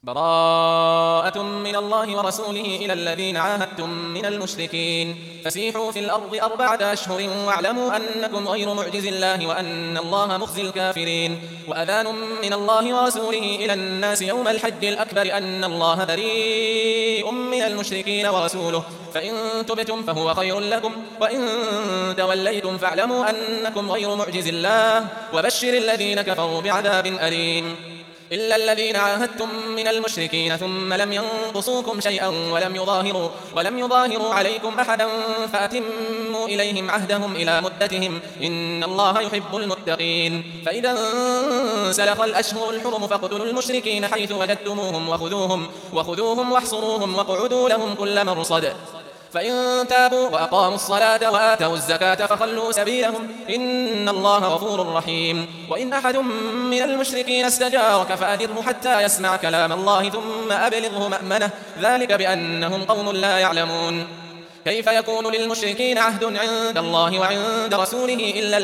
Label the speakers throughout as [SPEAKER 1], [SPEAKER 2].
[SPEAKER 1] براءة من الله ورسوله إلى الذين عاهدتم من المشركين فسيحوا في الأرض 4 أشهر واعلموا أنكم غير معجز الله وأن الله مخزي الكافرين وأذان من الله ورسوله إلى الناس يوم الحج الأكبر أن الله بريء من المشركين ورسوله فإن تبتم فهو خير لكم وإن توليتم فاعلموا أنكم غير معجز الله وبشر الذين كفروا بعذاب أليم إلا الذين عاهدتم من المشركين ثم لم ينقصوكم شيئا ولم يظاهروا عليكم أحدا فأتموا إليهم عهدهم إلى مدتهم إن الله يحب المتقين فإذا انسلخ الأشهر الحرم فاقتلوا المشركين حيث وجدتموهم وخذوهم واحصروهم واقعدوا لهم كل مرصد فإن تابوا وأقاموا الصلاة وآتوا الزكاة فخلوا سبيلهم إن الله غفور رحيم وإن أحد من المشركين استجارك فأجره حتى يسمع كلام الله ثم أبلغه مأمنه ذلك بأنهم قوم لا يعلمون كيف يكون للمشركين عهد عند الله وعند رسوله إلا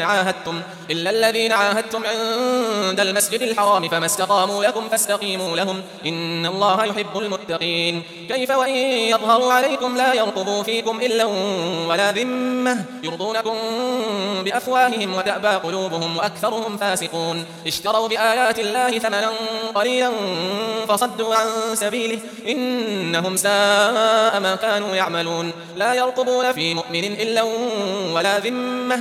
[SPEAKER 1] الذين عاهدتم عند المسجد الحرام فما استقاموا لكم فاستقيموا لهم إن الله يحب المتقين كيف وإن يظهروا عليكم لا يرقبوا فيكم إلا ولا ذمة يرضونكم بأفواههم وتأبى قلوبهم وأكثرهم فاسقون اشتروا بآيات الله ثمنا قليلا فصدوا عن سبيله إنهم ساء ما كانوا يعملون لا يرقبون في مؤمن إلا ولا ذمة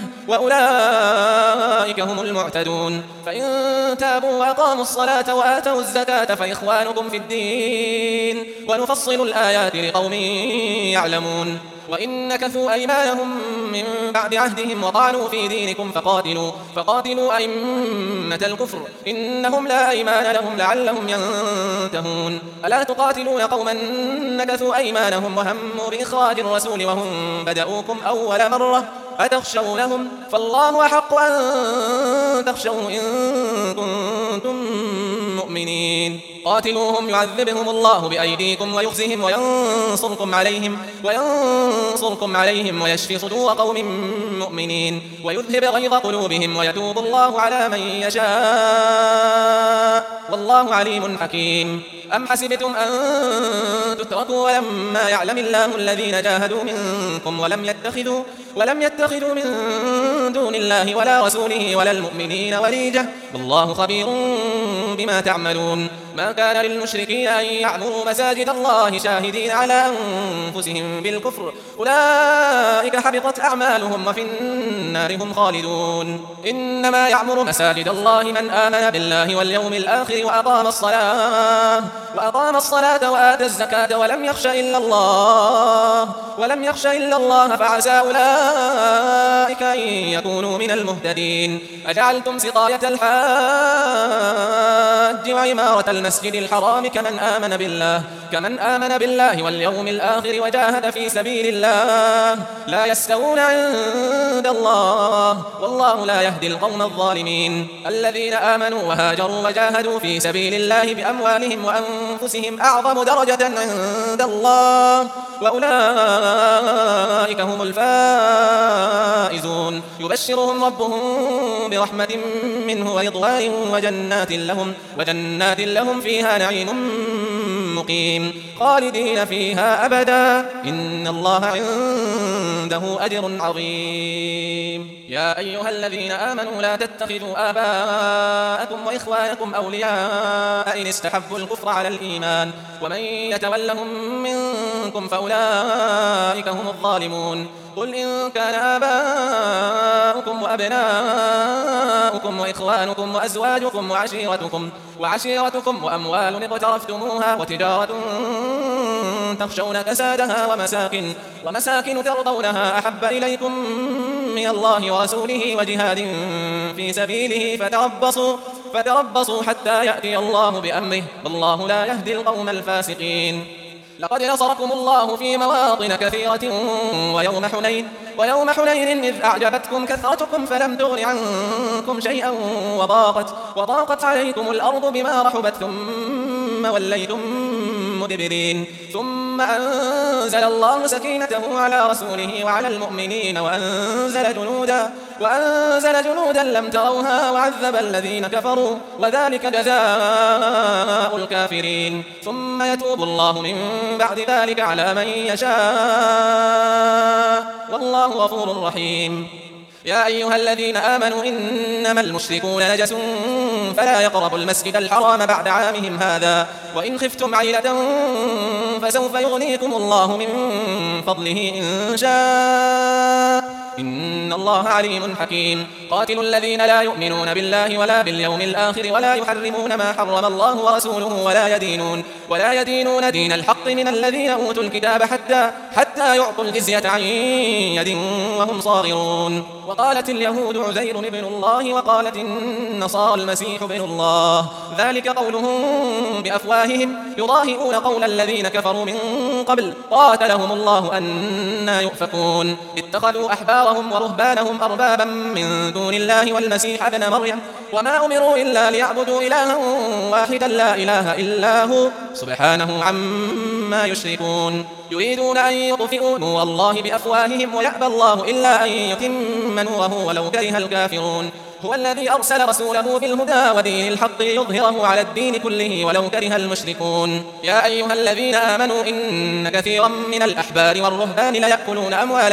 [SPEAKER 1] وأولئك هم المعتدون فإن تابوا وأقاموا الصلاة وآتوا الزكاة فإخوانكم في الدين ونفصل الآيات لقوم يعلمون وإن نكثوا أيمانهم من بعد عهدهم وطعنوا في دينكم فقاتلوا أئمة الكفر إنهم لا أيمان لهم لعلهم ينتهون ألا تقاتلون قوما نكثوا أيمانهم وهموا بإخراج الرسول وهم بدأوكم أول مرة أتخشونهم فالله أحق أن تخشوه إن كنتم مؤمنين قاتلوهم يعذبهم الله بأيديكم ويخزهم وينصركم عليهم ويشفي صدور قوم مؤمنين ويذهب غيظ قلوبهم ويتوب الله على من يشاء والله عليم حكيم أم حسبتم أن تتركوا ولما يعلم الله الذين جاهدوا منكم ولم يتخذوا من دون الله ولا رسوله ولا المؤمنين وليجة والله خبير بما تعملون ما كان للمشركين أن يعمروا مساجد الله شاهدين على أنفسهم بالكفر أولئك حبطت أعمالهم وفي النار هم خالدون إنما يعمر مساجد الله من آمن بالله واليوم الآخر وأقام الصلاة وآتى الزكاة ولم يخش إلا الله فعسى أولئك أن يكونوا من المهتدين أجعلتم سقاية الحاج وعمارة المسجد الحرام كمن آمن بالله واليوم الآخر وجاهد في سبيل الله لا يستوون عند الله والله لا يهدي القوم الظالمين الذين آمنوا وهاجروا وجاهدوا في سبيل الله بأموالهم وأنفسهم أعظم درجة عند الله وأولئك هم الفائزون يبشرهم ربهم برحمة منه ورضوان وجنات لهم فيها نعيم مقيم خالدين فيها أبدا إن الله عنده أجر عظيم يا أيها الذين آمنوا لا تتخذوا آباءكم وإخوانكم أولياء إن استحبوا الكفر على الإيمان ومن يتولهم منكم فأولئك هم الظالمون قل إن كان آباؤكم وأبناؤكم وإخوانكم وأزواجكم وعشيرتكم وأموال اقترفتموها وتجارة تخشون كسادها ومساكن ترضونها أحب إليكم من الله ورسوله وجهاد في سبيله فتربصوا حتى يأتي الله بأمره والله لا يهدي القوم الفاسقين لقد نصركم الله في مواطن كثيرة ويوم حنين إذ أعجبتكم كثرتكم فلم تغن عنكم شيئا وضاقت عليكم الأرض بما رحبت ثم وليتم مدبرين ثم أنزل الله سكينته على رسوله وعلى المؤمنين وأنزل جنودا لم تروها وعذب الذين كفروا وذلك جزاء الكافرين ثم يتوب الله من بعد ذلك على من يشاء والله غفور رحيم. يا أيها الذين آمنوا إنما المشركون نجس فلا يقربوا المسجد الحرام بعد عامهم هذا وإن خفتم عيلة فسوف يغنيكم الله من فضله إن شاء إن الله عليم حكيم. قاتلوا الذين لا يؤمنون بالله ولا باليوم الآخر ولا يحرمون ما حرم الله ورسوله ولا يدينون دين الحق من الذين أوتوا الكتاب حتى يعطوا الجزية عن يد وهم صاغرون. وقالت اليهود عزير ابن الله وقالت النصارى المسيح ابن الله ذلك قولهم بأفواههم يضاهئون قول الذين كفروا من قبل قاتلهم الله أنى يؤفكون. اتخذوا أحبارهم ورهبانهم أربابا من دون الله والمسيح ابن مريم وما أمروا إلا ليعبدوا إلها واحدا لا إله إلا هو سبحانه عما يشركون. يريدون أن يطفئوا نور الله بأفواههم ويأبى الله إلا أن يتم نوره ولو كره الكافرون. هو الذي أرسل رسوله بالهدى ودين الحق ليظهره على الدين كله ولو كره المشركون. يا أيها الذين آمنوا إن كثيرا من الأحبار والرهبان ليأكلون أموال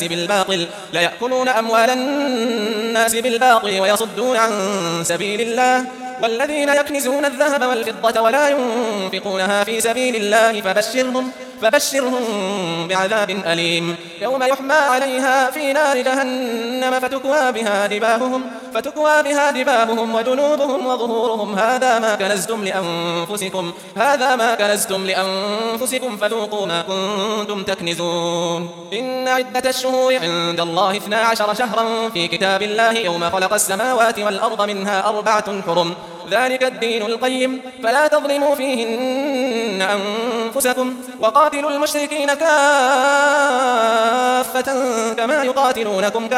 [SPEAKER 1] الناس بالباطل ويصدون عن سبيل الله والذين يكنزون الذهب والفضة ولا ينفقونها في سبيل الله فبشرهم بعذاب أليم يوم يحمى عليها في نار جهنم فتكوى بها جباههم وجنوبهم وظهورهم هذا ما كنزتم لأنفسكم فذوقوا ما كنتم تكنزون. إن عدة الشهور عند الله 12 شهرا في كتاب الله يوم خلق السماوات والأرض منها 4 حرم ذلك الدين القيم فلا تظلموا فيهن أنفسكم وقاتلوا المشركين كافة كما يقاتلونكم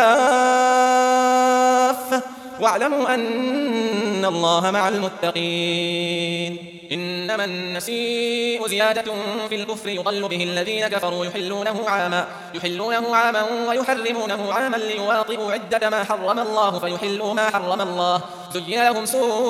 [SPEAKER 1] كافة واعلموا أن الله مع المتقين. إنما النسيء زيادة في الكفر يضل به الذين كفروا يحلونه عاما ويحرمونه عاما ليواطئوا عدة ما حرم الله فيحلوا ما حرم الله زين لهم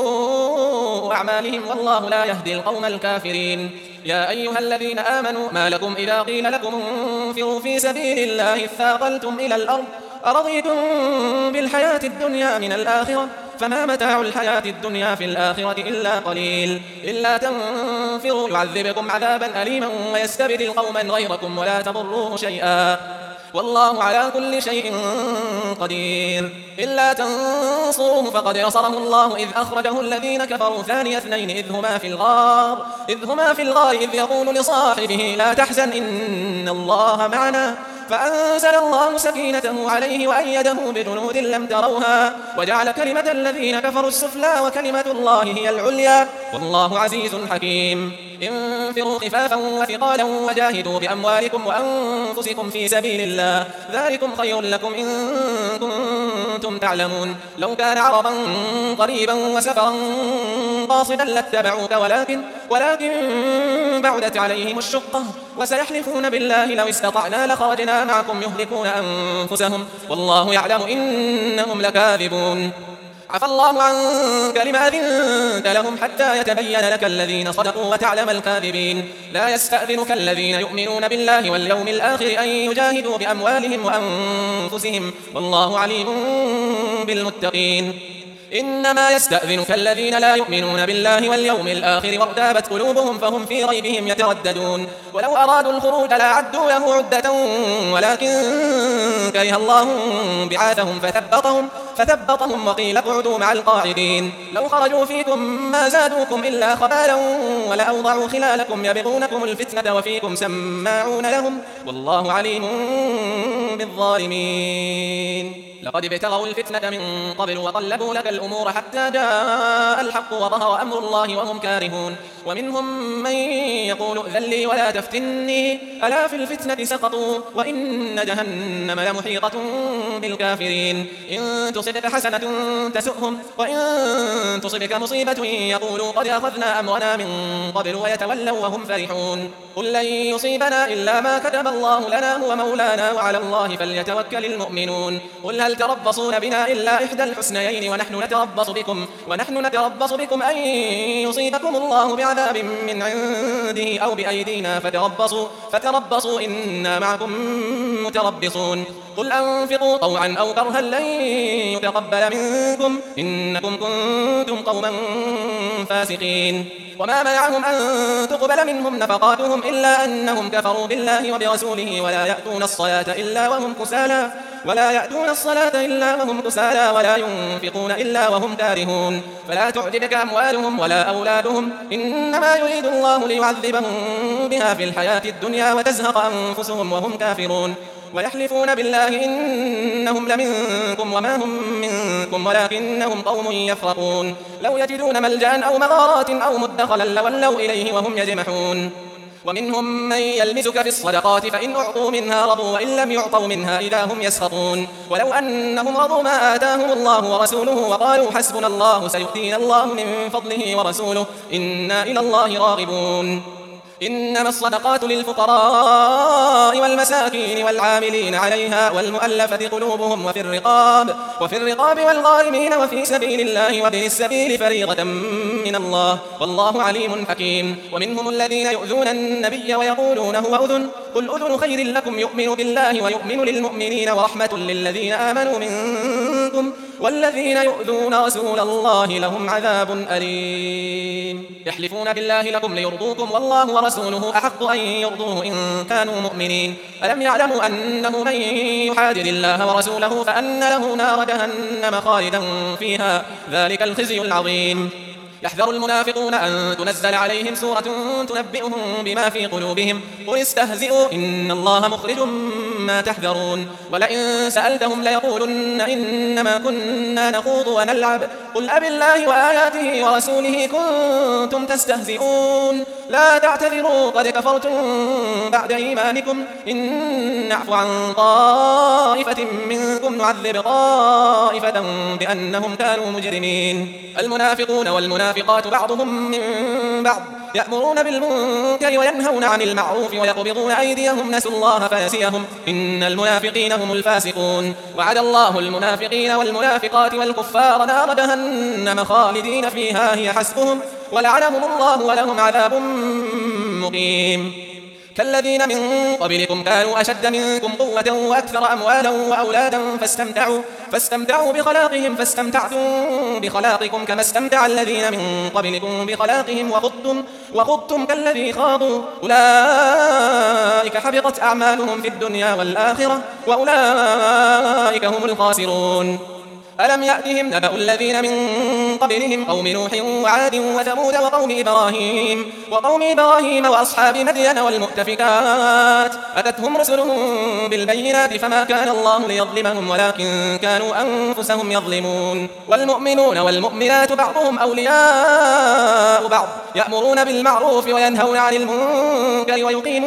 [SPEAKER 1] سوء أعمالهم والله لا يهدي القوم الكافرين. يا أيها الذين آمنوا ما لكم إذا قيل لكم انفروا في سبيل الله اثاقلتم إلى الأرض أرضيتم بالحياة الدنيا من الآخرة فما متاع الحياة الدنيا في الآخرة إلا قليل. إلا تنفروا يعذبكم عذابا أليما ويستبدل قوما غيركم ولا تضروه شيئا والله على كل شيء قدير. إلا تنصروه فقد نصره الله إذ أخرجه الذين كفروا ثاني اثنين إذ هما في الغار إذ يقول لصاحبه لا تحزن إن الله معنا فأنزل الله سكينته عليه وأيده بجنود لم تروها وجعل كلمة الذين كفروا السفلى وكلمة الله هي العليا والله عزيز حكيم. انفروا خفافا وثقالا وجاهدوا بأموالكم وأنفسكم في سبيل الله ذلكم خير لكم إن كنتم تعلمون. لو كان عرضا قريبا وسفرا قاصدا لاتبعوك ولكن بعدت عليهم الشقة وسيحلفون بالله لو استطعنا لخرجنا معكم يهلكون أنفسهم والله يعلم إنهم لكاذبون. عفى الله عنك لما أذنت لهم حتى يتبين لك الذين صدقوا وتعلم الكاذبين. لا يستأذنك الذين يؤمنون بالله واليوم الآخر أن يجاهدوا بأموالهم وأنفسهم والله عليم بالمتقين. إنما يستأذنك الذين لا يؤمنون بالله واليوم الآخر وارتابت قلوبهم فهم في ريبهم يترددون. ولو أرادوا الخروج لأعدوا له عدة ولكن كره الله بعاثهم فثبطهم وقيل اقعدوا مع القاعدين. لو خرجوا فيكم ما زادوكم إلا خبالا ولأوضعوا خلالكم يبغونكم الفتنة وفيكم سماعون لهم والله عليم بالظالمين. لقد ابتغوا الفتنة من قبل وقلبوا لك الأمور حتى جاء الحق وظهر أمر الله وهم كارهون ومنهم من يقول ائذن لي ولا تفتني ألا في الفتنة سقطوا وإن جهنم لمحيطة بالكافرين إن تصبك حسنة تسؤهم وإن تصبك مصيبة يقولوا قد أخذنا أمرنا من قبل ويتولوا وهم فرحون قل لن يصيبنا إلا ما كتب الله لنا هو مولانا وعلى الله فليتوكل المؤمنون قل هل تربصون بنا إلا إحدى الحسنيين ونحن نتربص بكم أن يصيبكم الله بعذاب من عنده أو بأيدينا فتربصوا إنا معكم متربصون قل أنفقوا طوعا أو كرها لن يتقبل منكم إنكم كنتم قوما فاسقين وما منعهم أن تقبل منهم نفقاتهم إلا أنهم كفروا بالله وبرسوله ولا يأتون الصلاة إلا وهم كسالى ولا ينفقون إلا وهم كارهون فلا تعجبك أموالهم ولا أولادهم إنما يريد الله ليعذبهم بها في الحياة الدنيا وتزهق أنفسهم وهم كافرون ويحلفون بالله إنهم لمنكم وما هم منكم ولكنهم قوم يفرقون لو يجدون ملجأ أو مغارات أو مدخلا لولوا إليه وهم يجمحون ومنهم من يلمزك في الصدقات فإن أعطوا منها رضوا وإن لم يعطوا منها إذا هم يسخطون ولو أنهم رضوا ما آتاهم الله ورسوله وقالوا حسبنا الله سيؤتينا الله من فضله ورسوله إنا إلى الله راغبون إنما الصدقات للفقراء والمساكين والعاملين عليها والمؤلفة قلوبهم وفي الرقاب والغارمين وفي سبيل الله وابن السبيل فريضة من الله والله عليم حكيم ومنهم الذين يؤذون النبي ويقولون هو أذن قل أذن خير لكم يؤمن بالله ويؤمن للمؤمنين ورحمة للذين آمنوا منكم والذين يؤذون رسول الله لهم عذاب أليم يحلفون بالله لكم ليرضوكم والله ورسوله أحق أن يرضوه إن كانوا مؤمنين ألم يعلموا أنه من يحادد الله ورسوله فأن له نار جهنم خالدا فيها ذلك الخزي العظيم يحذر المنافقون أن تنزل عليهم سورة تنبئهم بما في قلوبهم قل استهزئوا إن الله مخرج ما تحذرون ولئن سألتهم ليقولن إنما كنا نخوض ونلعب قل أبالله وآياته ورسوله كنتم تستهزئون لا تعتذروا قد كفرتم بعد إيمانكم إن نعفو عن طائفة منكم نعذب طائفة بأنهم كانوا مجرمين المنافقون والمنافقات بعضهم من بعض يأمرون بالمنكر وينهون عن المعروف ويقبضون أيديهم نسوا الله فنسيهم إن المنافقين هم الفاسقون وعد الله المنافقين والمنافقات والكفار نار جهنم خالدين فيها هي حسبهم ولعنهم الله ولهم عذاب مقيم كالذين من قبلكم كانوا أشد منكم قوة وأكثر أموالا وأولادا فاستمتعوا بخلاقهم فاستمتعتم بخلاقكم كما استمتع الذين من قبلكم بخلاقهم وخضتم كالذي خاضوا أولئك حبطت أعمالهم في الدنيا والآخرة وأولئك هم الخاسرون ألم يأتهم نبأ الذين من قبلهم قوم نوح وعاد وثمود وقوم إبراهيم وأصحاب مدين والمؤتفكات أتتهم رسلهم بالبينات فما كان الله ليظلمهم ولكن كانوا أنفسهم يظلمون والمؤمنون والمؤمنات بعضهم أولياء بعض يأمرون بالمعروف وينهون عن المنكر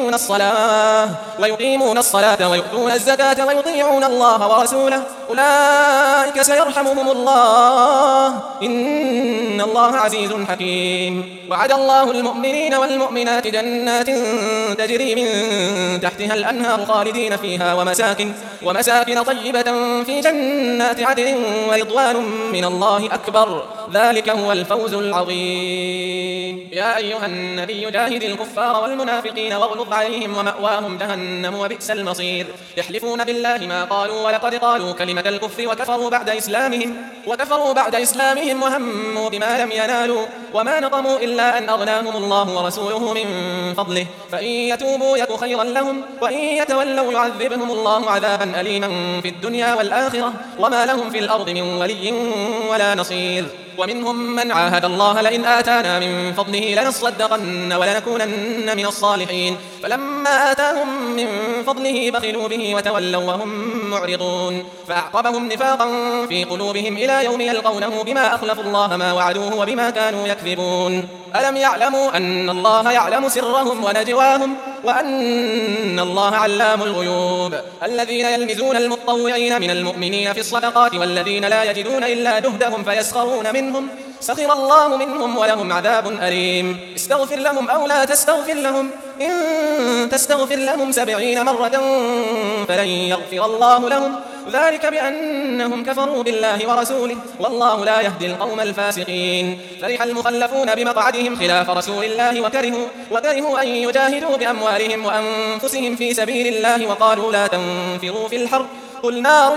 [SPEAKER 1] ويقيمون الصلاة ويؤتون الزكاة ويطيعون الله ورسوله أولئك سيرحمهم الله إن الله عزيز حكيم وعد الله المؤمنين والمؤمنات جنات تجري من تحتها الأنهار خالدين فيها ومساكن طيبة في جنات عدن ورضوان من الله أكبر ذلك هو الفوز العظيم يا أيها النبي جاهد الكفار والمنافقين واغلظ عليهم ومأواهم جهنم وبئس المصير يحلفون بالله ما قالوا ولقد قالوا كلمة الكفر وكفروا بعد إسلامهم وهموا بما لم ينالوا وما نقموا إلا أن أغناهم الله ورسوله من فضله فإن يتوبوا يك خيرا لهم وإن يتولوا يعذبهم الله عذابا أليما في الدنيا والآخرة وما لهم في الأرض من ولي ولا نصير ومنهم من عاهد الله لئن آتانا من فضله لنصدقن ولنكونن من الصالحين فلما آتاهم من فضله بخلوا به وتولوا وهم معرضون فأعقبهم نفاقا في قلوبهم إلى يوم يلقونه بما أخلفوا الله ما وعدوه وبما كانوا يكذبون ألم يعلموا أن الله يعلم سرهم ونجواهم وأن الله علام الغيوب الذين يلمزون المتطوعين من المؤمنين في الصدقات والذين لا يجدون إلا جهدهم فيسخرون منهم سخر الله منهم ولهم عذاب أليم استغفر لهم أو لا تستغفر لهم إن تستغفر لهم 70 مرة فلن يغفر الله لهم ذلك بأنهم كفروا بالله ورسوله والله لا يهدي القوم الفاسقين فرح المخلفون بمقعدهم خلاف رسول الله وكرهوا أن يجاهدوا بأموالهم وأنفسهم في سبيل الله وقالوا لا تنفروا في الحر قل نار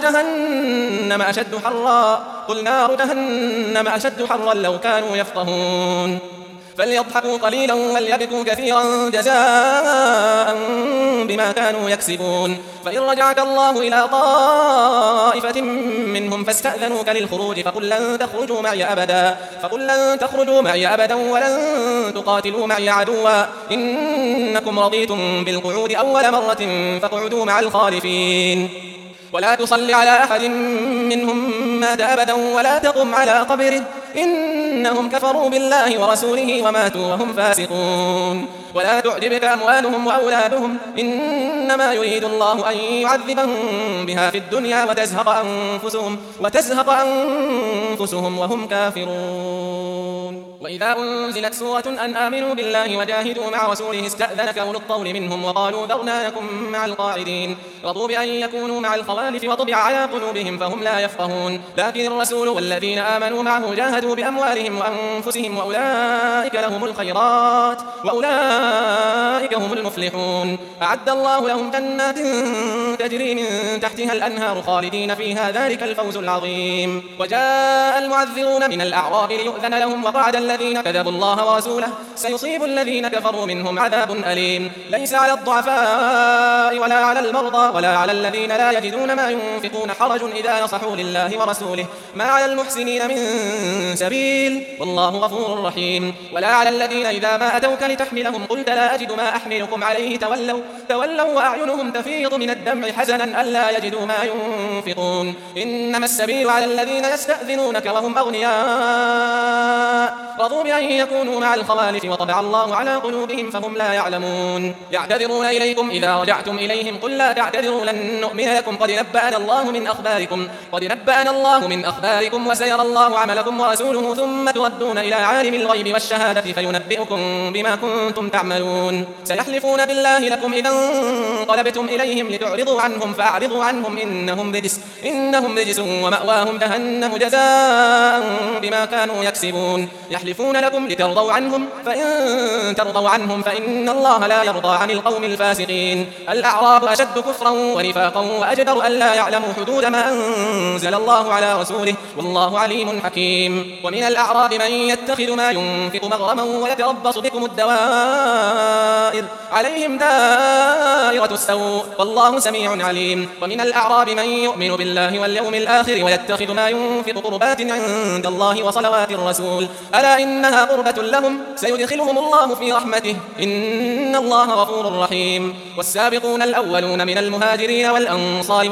[SPEAKER 1] جهنم أشد حرا لو كانوا يفقهون فليضحكوا قليلا وليبكوا كثيرا جزاء بما كانوا يكسبون فإن رجعك الله إلى طائفة منهم فاستأذنوك للخروج فقل لن تخرجوا معي أبدا ولن تقاتلوا معي عدوا إنكم رضيتم بالقعود أول مرة فاقعدوا مع الخالفين ولا تصل على أحد منهم مات أبدا ولا تقم على قبره إنهم كفروا بالله ورسوله وماتوا وهم فاسقون ولا تعجبك أموالهم وأولادهم إنما يريد الله أن يعذبهم بها في الدنيا وتزهق أنفسهم وهم كافرون وإذا أنزلت سورة أن آمنوا بالله وجاهدوا مع رسوله استأذنك أولو الطول منهم وقالوا ذرنا نكن مع القاعدين رضوا بأن يكونوا مع الخوالف وطبع على قلوبهم فهم لا يفقهون لكن الرسول والذين آمنوا معه جاهدوا بأموالهم وأنفسهم وأولئك لهم الخيرات وأولئك هم المفلحون أعد الله لهم جنات تجري من تحتها الأنهار خالدين فيها ذلك الفوز العظيم وجاء المعذرون من الأعراب ليؤذن لهم وقعد الذين كذبوا الله ورسوله سيصيب الذين كفروا منهم عذاب أليم ليس على الضعفاء ولا على المرضى ولا على الذين لا يجدون ما ينفقون حرج إذا نصحوا لله ورسوله ما على المحسنين من سبيل والله غفور رحيم ولا على الذين إذا ما أتوك لتحملهم قلت لا أجد ما أحملكم عليه تولوا وأعينهم تفيض من الدمع حزنا ألا يجدوا ما ينفقون إنما السبيل على الذين يستأذنونك وهم أغنياء رضوا بأن يكونوا مع الخوالف وطبع الله على قلوبهم فهم لا يعلمون يعتذرون إليكم إذا رجعتم إليهم قل لا تعتذروا لن نؤمن لكم قد نبأنا الله من أخباركم وسيرى الله عملكم ورسوله ثم تردون إلى عالم الغيب والشهادة فينبئكم بما كنتم تعملون سيحلفون بالله لكم إذا انقلبتم إليهم لتعرضوا عنهم فأعرضوا عنهم إنهم رجس ومأواهم جهنم جزاء بما كانوا يكسبون يحلفون لكم لترضوا عنهم فإن ترضوا عنهم فإن الله لا يرضى عن القوم الفاسقين الأعراب أشد كفرا ونفاقا وأجدر ألا يعلموا حدود ما أنزل الله على رسوله والله عليم حكيم ومن الأعراب من يتخذ ما ينفق مغرما ويتربص بكم الدوائر عليهم دائرة السوء والله سميع عليم ومن الأعراب من يؤمن بالله واليوم الآخر ويتخذ ما ينفق قربات عند الله وصلوات الرسول ألا إنها قربة لهم سيدخلهم الله في رحمته إن الله غفور رحيم والسابقون الأولون من المهاجرين والأنصار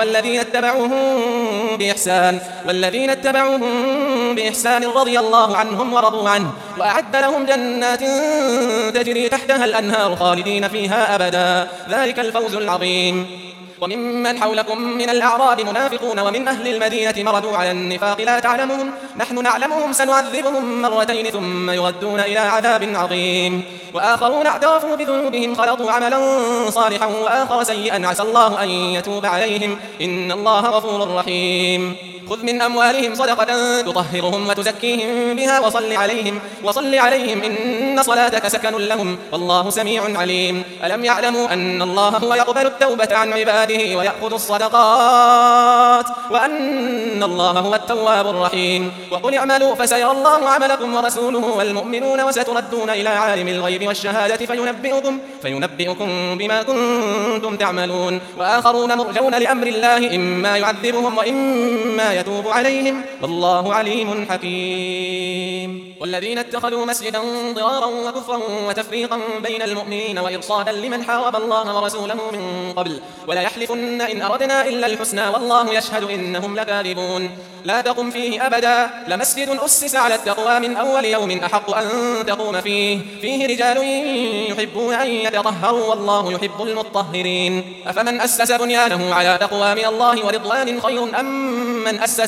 [SPEAKER 1] والذين اتبعوهم بإحسان رضي الله عنهم ورضوا عنه وأعد لهم جنات تجري تحتها الأنهار خالدين فيها أبدا ذلك الفوز العظيم وممن حولكم من الأعراب منافقون ومن أهل المدينة مردوا على النفاق لا تعلمهم نحن نعلمهم سنعذبهم مرتين ثم يردون إلى عذاب عظيم وآخرون اعترفوا بذنوبهم خلطوا عملا صالحا وآخر سيئا عسى الله أن يتوب عليهم إن الله غفور رحيم خذ من أموالهم صدقة تطهرهم وتزكيهم بها وصل عليهم إن صلاتك سكن لهم والله سميع عليم ألم يعلموا أن الله هو يقبل التوبة عن عباده ويأخذ الصدقات وأن الله هو التواب الرحيم وقل اعملوا فسيرى الله عملكم ورسوله والمؤمنون وستردون إلى عالم الغيب والشهادة فينبئكم بما كنتم تعملون وآخرون مرجون لأمر الله إما يعذبهم وإما يتوب عليهم والله عليم حكيم. والذين اتخذوا مسجدا ضرارا وكفرا وتفريقا بين المؤمنين وإرصادا لمن حارب الله ورسوله من قبل ولا يحلفن إن أردنا إلا الحسنى والله يشهد إنهم لكاذبون. لا تقم فيه أبدا لمسجد أسس على التقوى من أول يوم أحق أن تقوم فيه رجال يحبون أن يتطهروا والله يحب المطهرين. أفمن أسس بنيانه على تقوى من الله ورضوان خير أم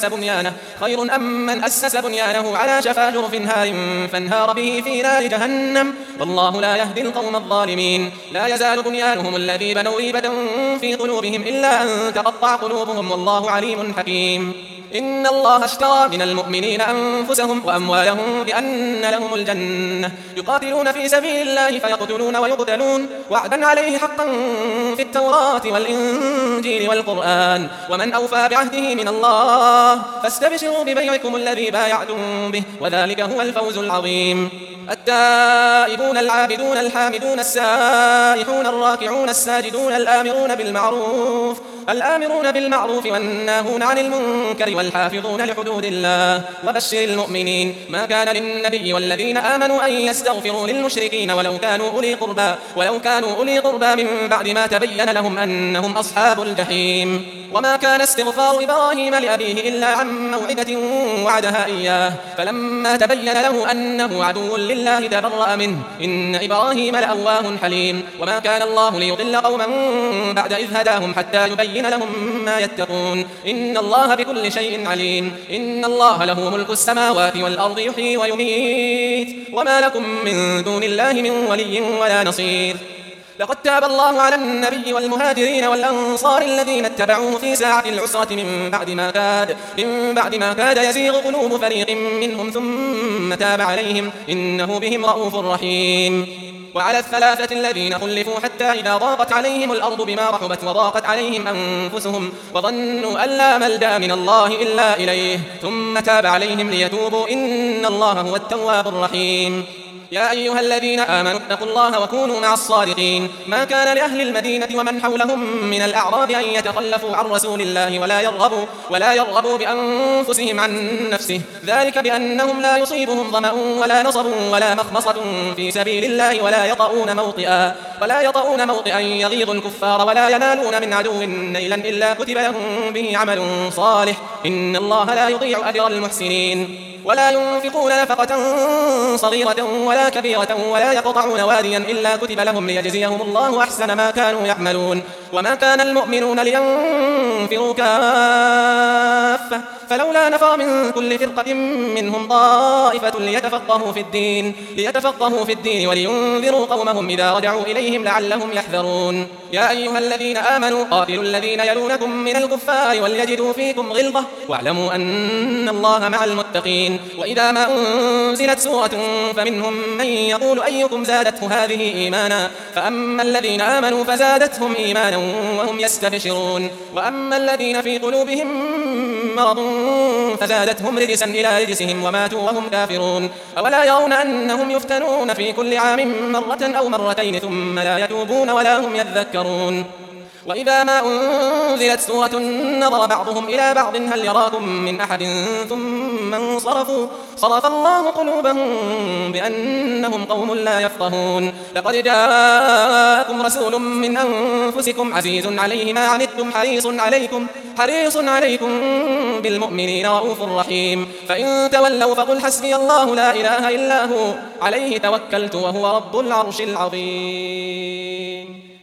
[SPEAKER 1] من أسس بنيانه على شفا جرف هار فانهار به في نار جهنم والله لا يهدي القوم الظالمين. لا يزال بنيانهم الذي بنوا ريبة في قلوبهم إلا أن تقطع قلوبهم والله عليم حكيم. إن الله اشترى من المؤمنين أنفسهم وأموالهم بأن لهم الجنة يقاتلون في سبيل الله فيقتلون ويقتلون وعدا عليه حقا في التوراة والإنجيل والقرآن ومن أوفى بعهده من الله فاستبشروا ببيعكم الذي بايعتم به وذلك هو الفوز العظيم. التائبون العابدون الحامدون السائحون الراكعون الساجدون الآمرون بالمعروف والناهون عن المنكر والحافظون لحدود الله وبشر المؤمنين. ما كان للنبي والذين آمنوا أن يستغفروا للمشركين ولو كانوا أولي قربى من بعد ما تبين لهم أنهم أصحاب الجحيم. وما كان استغفار إبراهيم لأبيه إلا عن موعدة وعدها إياه فلما تبين له أنه عدو لله تبرأ منه إن إبراهيم لأواه حليم. وما كان الله ليضل قوما بعد إذ هداهم حتى يبين لهم ما يتقون إن الله بكل شيء عليم. إن الله له ملك السماوات والأرض يحيي ويميت وما لكم من دون الله من ولي ولا نصير. لقد تاب الله على النبي والمهاجرين والأنصار الذين اتبعوه في ساعة العسرة من بعد ما كاد يزيغ قلوب فريق منهم ثم تاب عليهم إنه بهم رؤوف رحيم. وعلى الثلاثة الذين خلفوا حتى إذا ضاقت عليهم الأرض بما رحبت وضاقت عليهم أنفسهم وظنوا أن لا ملجأ من الله إلا إليه ثم تاب عليهم ليتوبوا إن الله هو التواب الرحيم. يا أيها الذين آمنوا اتقوا الله وكونوا مع الصادقين. ما كان لأهل المدينة ومن حولهم من الأعراب أن يتخلفوا عن رسول الله ولا يرغبوا بأنفسهم عن نفسه ذلك بأنهم لا يصيبهم ظمأ ولا نصب ولا مخمصة في سبيل الله ولا يطؤون موطئا يغيظ الكفار ولا ينالون من عدو نيلا إلا كتب لهم به عمل صالح إن الله لا يضيع أجر المحسنين. ولا ينفقون نفقة صغيرة ولا كبيرة ولا يقطعون واديا إلا كتب لهم ليجزيهم الله أحسن ما كانوا يعملون. وما كان المؤمنون لينفروا كافة فلولا نفر من كل فرقة منهم طائفة ليتفقهوا في الدين ولينذروا قومهم إذا رجعوا إليهم لعلهم يحذرون. يا أيها الذين آمنوا قاتلوا الذين يلونكم من الكفار وليجدوا فيكم غلظة واعلموا أن الله مع المتقين. وإذا ما أنزلت سورة فمنهم من يقول أيكم زادته هذه إيمانا فأما الذين آمنوا فزادتهم إيمانا وهم يستبشرون وأما الذين في قلوبهم مرض فزادتهم رجسا إلى رجسهم وماتوا وهم كافرون. أولا يرون أنهم يفتنون في كل عام مرة أو مرتين ثم لا يتوبون ولا هم يذكرون. وإذا ما أنزلت سورة نظر بعضهم إلى بعض هل يراكم من أحد ثم انصرفوا صرف الله قلوبهم بأنهم قوم لا يفقهون. لقد جاءكم رسول من أنفسكم عزيز عليه ما عنتم حريص عليكم بالمؤمنين رؤوف رحيم. فإن تولوا فقل حسبي الله لا إله إلا هو عليه توكلت وهو رب العرش العظيم.